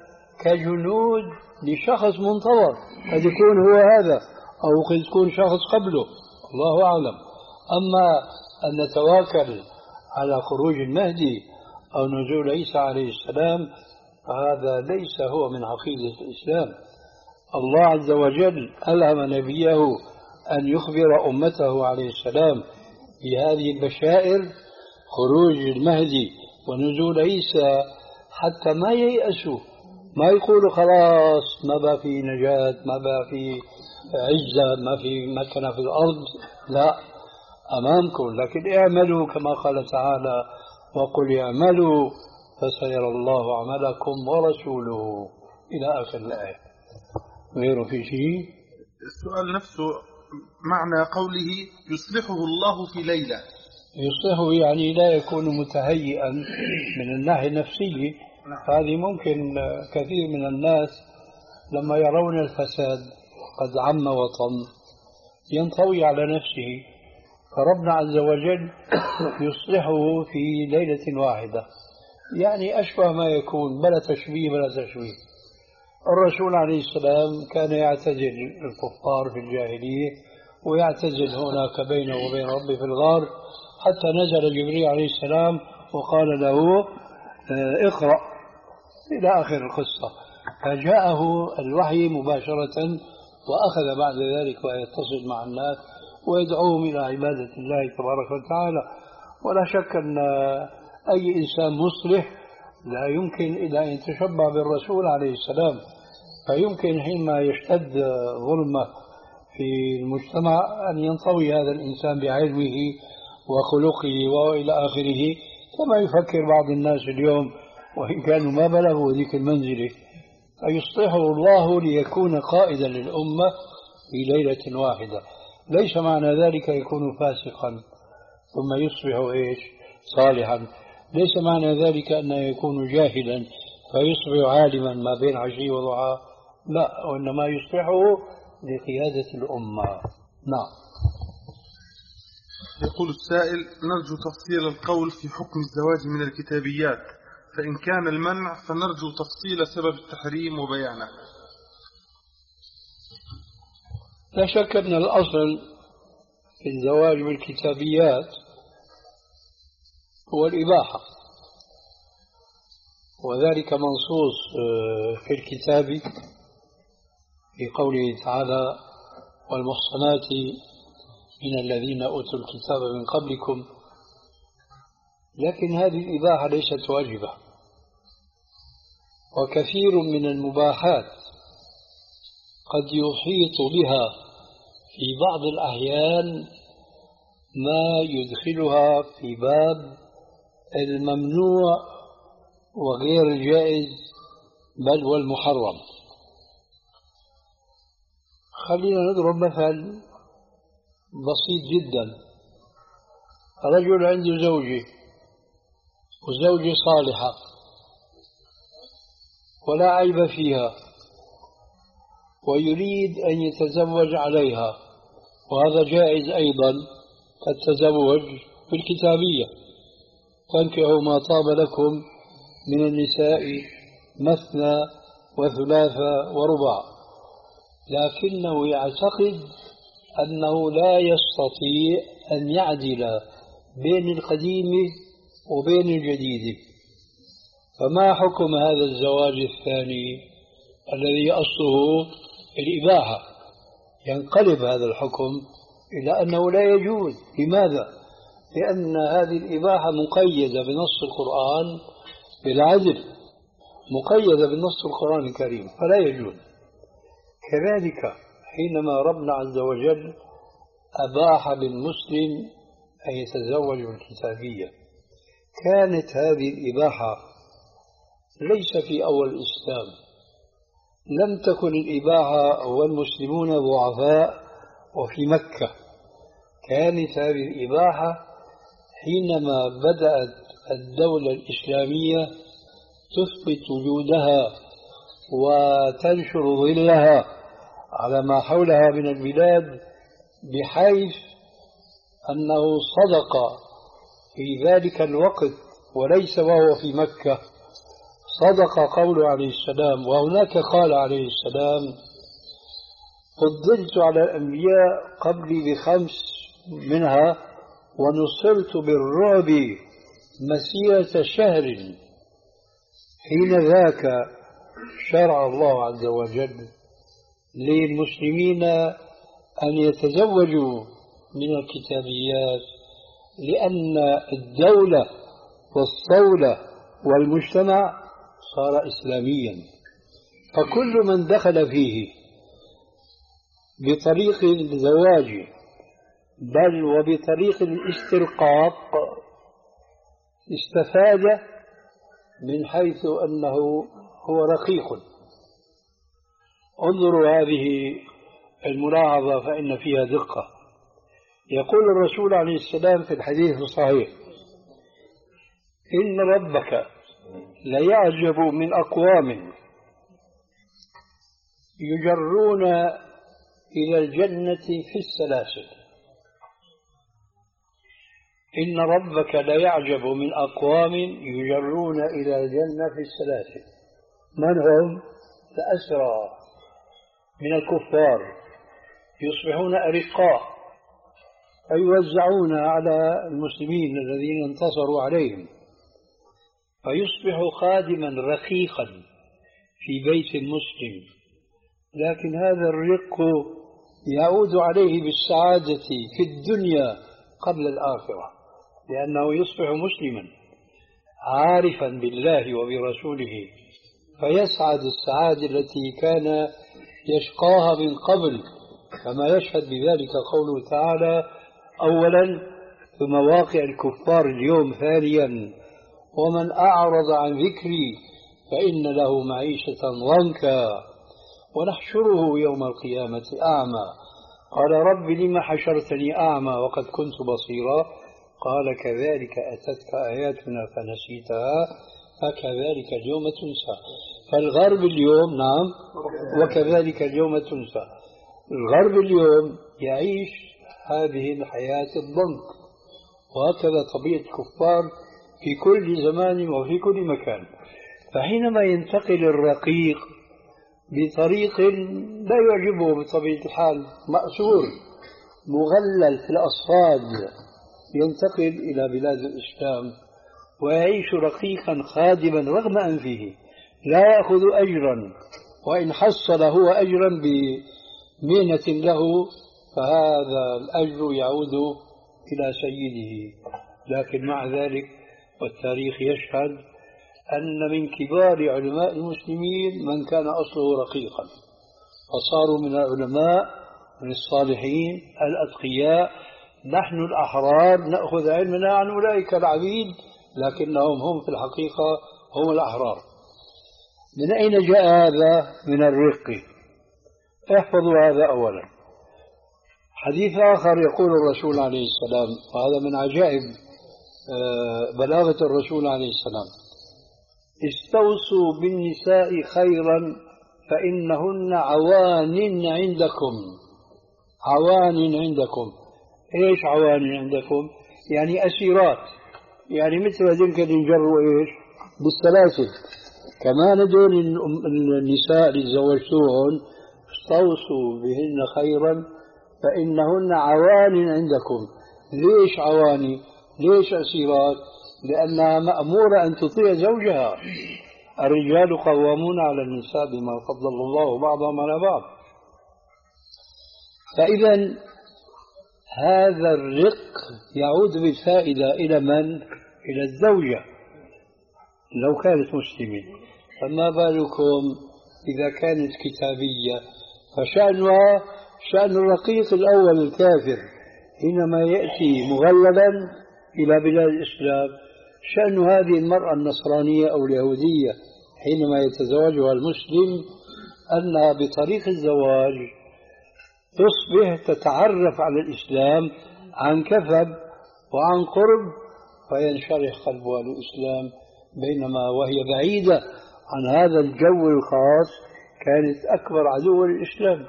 كجنود لشخص منتظر، قد يكون هو هذا أو قد يكون شخص قبله، الله أعلم. أما أن نتواكل على خروج المهدي أو نزول عيسى عليه السلام فهذا ليس هو من عقيدة الإسلام. الله عز وجل ألهم نبيه أن يخبر أمته عليه السلام بهذه البشائر، خروج المهدي ونزول عيسى، حتى ما ييأسوا، ما يقولوا خلاص ما بقى في نجاة، ما بقى في عزة، ما في مكنة في الأرض. لا، أمامكم، لكن اعملوا كما قال تعالى: وقل اعملوا فسيرى الله عملكم ورسوله، إلى آخر الآية. غيره في شيء؟ السؤال نفسه معنى قوله يصلحه الله في ليلة. يصلحه يعني لا يكون متهيئا من الناحية النفسية. هذه ممكن كثير من الناس لما يرون الفساد قد عم وطم ينطوي على نفسه، فربنا عز وجل يصلحه في ليلة واحدة، يعني أشبه ما يكون، بلا تشبيه بلا تشبيه. الرسول عليه السلام كان يعتزل الكفار في الجاهلية ويعتزل هناك بينه وبين ربه في الغار، حتى نزل جبريل عليه السلام وقال له اقرأ إلى آخر القصة، فجاءه الوحي مباشرة وأخذ بعد ذلك ويتصل مع الناس ويدعوهم إلى عبادة الله تبارك وتعالى. ولا شك أن أي إنسان مصلح لا يمكن إلا أن يتشبه بالرسول عليه السلام، فيمكن حينما يشتد ظلمه في المجتمع أن ينطوي هذا الإنسان بعلمه وخلقه وإلى آخره، كما يفكر بعض الناس اليوم وإن كانوا ما بلغوا ذيك المنزلة، فيصلحه الله ليكون قائدا للأمة في ليلة واحدة. ليس معنى ذلك يكون فاسقا ثم يصبح إيش صالحا، ليس معنى ذلك أنه يكون جاهلا فيصبح عالما ما بين عشي وضحى، لا، وإنما يصلحه لقيادة الأمة. نعم. يقول السائل: نرجو تفصيل القول في حكم الزواج من الكتابيات، فإن كان المنع فنرجو تفصيل سبب التحريم وبيانه. لا شك أن الأصل في الزواج بالكتابيات هو الإباحة، وذلك منصوص في الكتاب في قوله تعالى: والمحصنات من الذين أوتوا الكتاب من قبلكم. لكن هذه الإباحة ليست واجبة، وكثير من المباحات قد يحيط بها في بعض الأحيان ما يدخلها في باب الممنوع وغير الجائز بل والمحرم. خلينا نضرب مثل بسيط جدا. رجل عنده زوجة وزوجة صالحة ولا عيب فيها، ويريد أن يتزوج عليها، وهذا جائز أيضا التزوج بالكتابية: تنكحوا ما طاب لكم من النساء مثنى وثلاثة ورباع. لكنه يعتقد أنه لا يستطيع أن يعدل بين القديم وبين الجديد. فما حكم هذا الزواج الثاني الذي أصله الإباحة؟ ينقلب هذا الحكم إلى أنه لا يجوز. لماذا؟ لأن هذه الإباحة مقيدة بنص القرآن بالعدل، مقيدة بنص القرآن الكريم، فلا يجوز. كذلك حينما ربنا عز وجل أباح للمسلم أن يتزوج بالكتابية، كانت هذه الإباحة ليس في أول الإسلام، لم تكن الإباحة والمسلمون ضعفاء وفي مكة. كانت هذه الإباحة حينما بدأت الدولة الإسلامية تثبت وجودها وتنشر ظلها على ما حولها من البلاد، بحيث أنه صدق في ذلك الوقت وليس وهو في مكة، صدق قوله عليه السلام. وهناك قال عليه السلام: فضلت على الأنبياء قبلي بخمس منها ونصرت بالرعب مسيرة شهر. حين ذاك شرع الله عز وجل للمسلمين أن يتزوجوا من الكتابيات، لأن الدولة والصولة والمجتمع صار إسلاميا، فكل من دخل فيه بطريق الزواج بل وبطريق الاسترقاق استفاد من حيث أنه هو رقيق. انظروا هذه الملاحظة فإن فيها دقة. يقول الرسول عليه السلام في الحديث الصحيح: إن ربك ليعجب من أقوام يجرون إلى الجنة في السلاسل. إن ربك ليعجب من أقوام يجرون إلى الجنة في السلاسل. من هم؟ الأسرى من الكفار يصبحون أرقاء فيوزعون على المسلمين الذين انتصروا عليهم، فيصبح خادما رقيقا في بيت المسلم. لكن هذا الرق يعود عليه بالسعادة في الدنيا قبل الآخرة، لأنه يصبح مسلما عارفا بالله وبرسوله، فيسعد السعادة التي كان يشقاها من قبل كما يشهد بذلك قوله تعالى أولا في مواقع الكفار اليوم ثانيا ومن أعرض عن ذكري فإن له معيشة ضنكا ونحشره يوم القيامة أعمى قال رب لم حشرتني أعمى وقد كنت بصيرا قال كذلك أتتك آياتنا فنسيتها فكذلك اليوم تنسى. فالغرب اليوم نعم وكذلك اليوم تنسى. الغرب اليوم يعيش هذه الحياة الضنك وهكذا طبيعة الكفار في كل زمان وفي كل مكان. فحينما ينتقل الرقيق بطريق لا يعجبه بطبيعة الحال مأسور مغلل في الأصفاد ينتقل إلى بلاد الإسلام ويعيش رقيقا خادما رغم أنفه لا يأخذ أجرا وإن حصل هو أجرا بمهنة له فهذا الأجر يعود إلى سيده. لكن مع ذلك والتاريخ يشهد أن من كبار علماء المسلمين من كان أصله رقيقا فصاروا من العلماء من الصالحين الأتقياء. نحن الأحرار نأخذ علمنا عن أولئك العبيد لكنهم هم في الحقيقة هم الأحرار. من أين جاء هذا؟ من الرق. احفظوا هذا أولا. حديث آخر يقول الرسول عليه السلام وهذا من عجائب بلاغة الرسول عليه السلام استوصوا بالنساء خيرا فإنهن عوان عندكم. عوان عندكم. إيش عوان عندكم؟ يعني أسيرات يعني مثل هذول اللي ينجروا إيش بالسلاسل. كمان هذول النساء اللي تزوجتوهن استوصوا بهن خيرا فإنهن عوان عندكم. ليش عواني؟ ليش أسيرات؟ لأنها مأمورة أن تطيع زوجها. الرجال قوامون على النساء بما فضل الله بعضهم على بعض. فإذا هذا الرق يعود بالفائدة إلى من؟ إلى الزوجة لو كانت مسلمة. فما بالكم إذا كانت كتابية فشأنها شأن الرقيق الأول الكافر حينما يأتي مغللا إلى بلاد الإسلام. شأن هذه المرأة النصرانية أو اليهودية حينما يتزوجها المسلم أنها بطريق الزواج تصبح تتعرف على الإسلام عن كثب وعن قرب فينشرح قلبها للإسلام بينما وهي بعيدة عن هذا الجو الخاص كانت أكبر عدو للإسلام.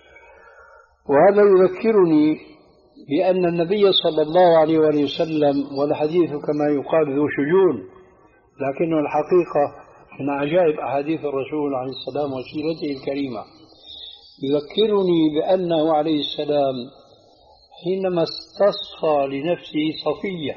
وهذا يذكرني بأن النبي صلى الله عليه وسلم والحديث كما يقال ذو شجون لكنه الحقيقة من عجائب أحاديث الرسول عليه السلام وسيرته الكريمة يذكرني بأنه عليه السلام حينما استصفى لنفسه صفية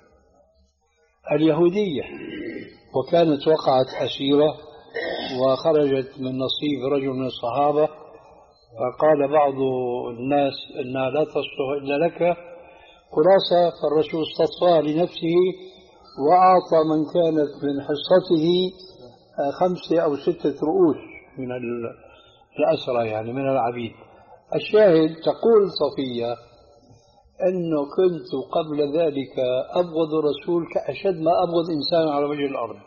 اليهودية وكانت وقعت أسيرة وخرجت من نصيب رجل من الصحابة فقال بعض الناس إنها لا تصلح إلا لك خلاصة. فالرسول استصفاها لنفسه وأعطى من كانت من حصته خمسة أو ستة رؤوس من الأسرى يعني من العبيد. الشاهد تقول صفية أنه كنت قبل ذلك أبغض الرسول كأشد ما أبغض إنسان على وجه الأرض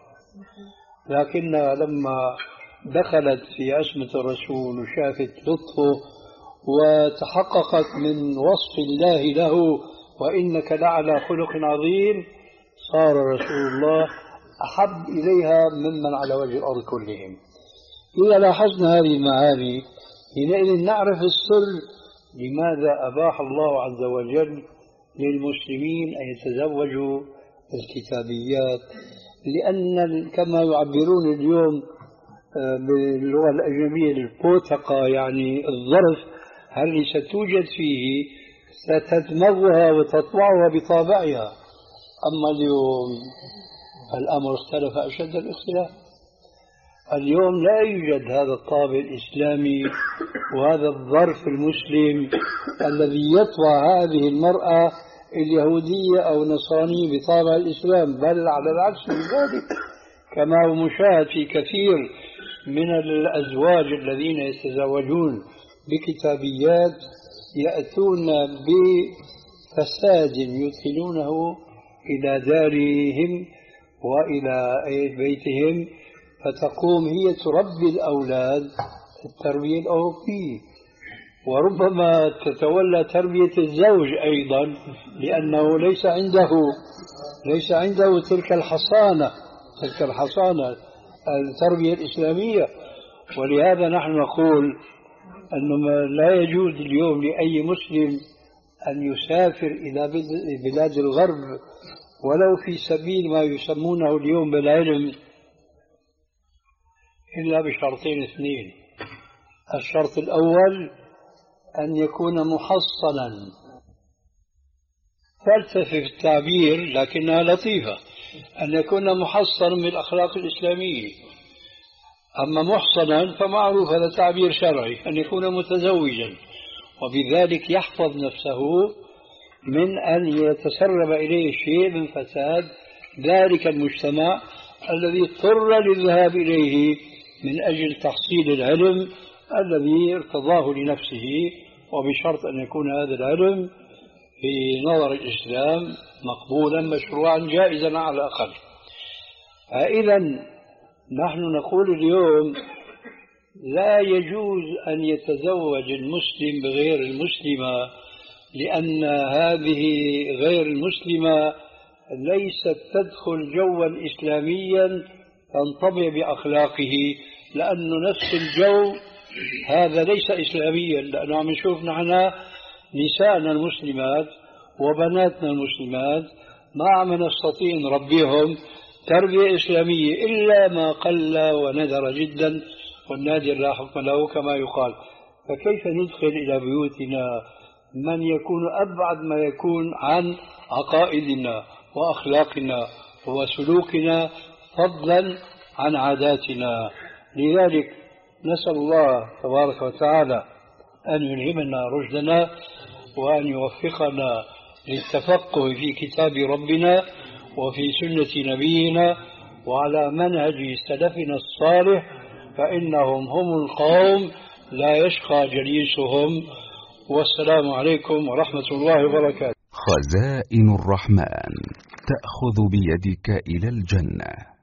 لكن لما دخلت في عصمة الرسول وشافت لطفه وتحققت من وصف الله له وإنك لعلى خلق عظيم صار رسول الله أحب إليها ممن على وجه الأرض كلهم. إذا لاحظنا هذه المعاني حينئذ نعرف السر لماذا أباح الله عز وجل للمسلمين أن يتزوجوا الكتابيات. لأن كما يعبرون اليوم باللغة الأجنبية البوتقة يعني الظرف هل ستوجد فيه ستدمغها وتطبعها بطابعها. أما اليوم الأمر اختلف أشد الاختلاف. اليوم لا يوجد هذا الطابع الإسلامي وهذا الظرف المسلم الذي يطبع هذه المرأة اليهودية أو النصرانية بطابع الإسلام بل على العكس من ذلك كما هو مشاهد في كثير من الأزواج الذين يتزوجون بكتابيات يأتون بفساد يدخلونه إلى دارهم وإلى بيتهم، فتقوم هي تربي الأولاد التربية الأوروبية، وربما تتولى تربية الزوج أيضا، لأنه ليس عنده ليس عنده تلك الحصانة تلك الحصانة التربية الإسلامية. ولهذا نحن نقول أنه لا يجوز اليوم لأي مسلم أن يسافر إلى بلاد الغرب ولو في سبيل ما يسمونه اليوم بالعلم، إلا بشرطين اثنين. الشرط الأول أن يكون محصنا، فلسفة في التعبير لكنها لطيفة، أن يكون محصنا بالأخلاق الإسلامية. أما محصنا فمعروف هذا تعبير شرعي، أن يكون متزوجا، وبذلك يحفظ نفسه من أن يتسرب إليه شيء من فساد ذلك المجتمع الذي اضطر للذهاب إليه من أجل تحصيل العلم الذي ارتضاه لنفسه، وبشرط أن يكون هذا العلم في نظر الإسلام مقبولا مشروعا جائزا على الأقل. فإذا نحن نقول اليوم لا يجوز أن يتزوج المسلم بغير المسلمة، لأن هذه غير المسلمة ليست تدخل جوا إسلاميا تنطبع بأخلاقه، لأنه نفس الجو هذا ليس إسلاميا. لأنه عم نشوف نحن نسائنا المسلمات وبناتنا المسلمات ما عم نستطيع نربيهم تربية إسلامية إلا ما قل وندر جدا، والنادر لا حكم له كما يقال. فكيف ندخل إلى بيوتنا من يكون أبعد ما يكون عن عقائدنا وأخلاقنا وسلوكنا فضلا عن عاداتنا؟ لذلك نسأل الله تبارك وتعالى أن يلهمنا رشدنا وأن يوفقنا للتفقه في كتاب ربنا وفي سنة نبينا وعلى منهج سلفنا الصالح، فإنهم هم القوم لا يشقى جليسهم. والسلام عليكم ورحمة الله وبركاته. خزائن الرحمن تأخذ بيدك إلى الجنة.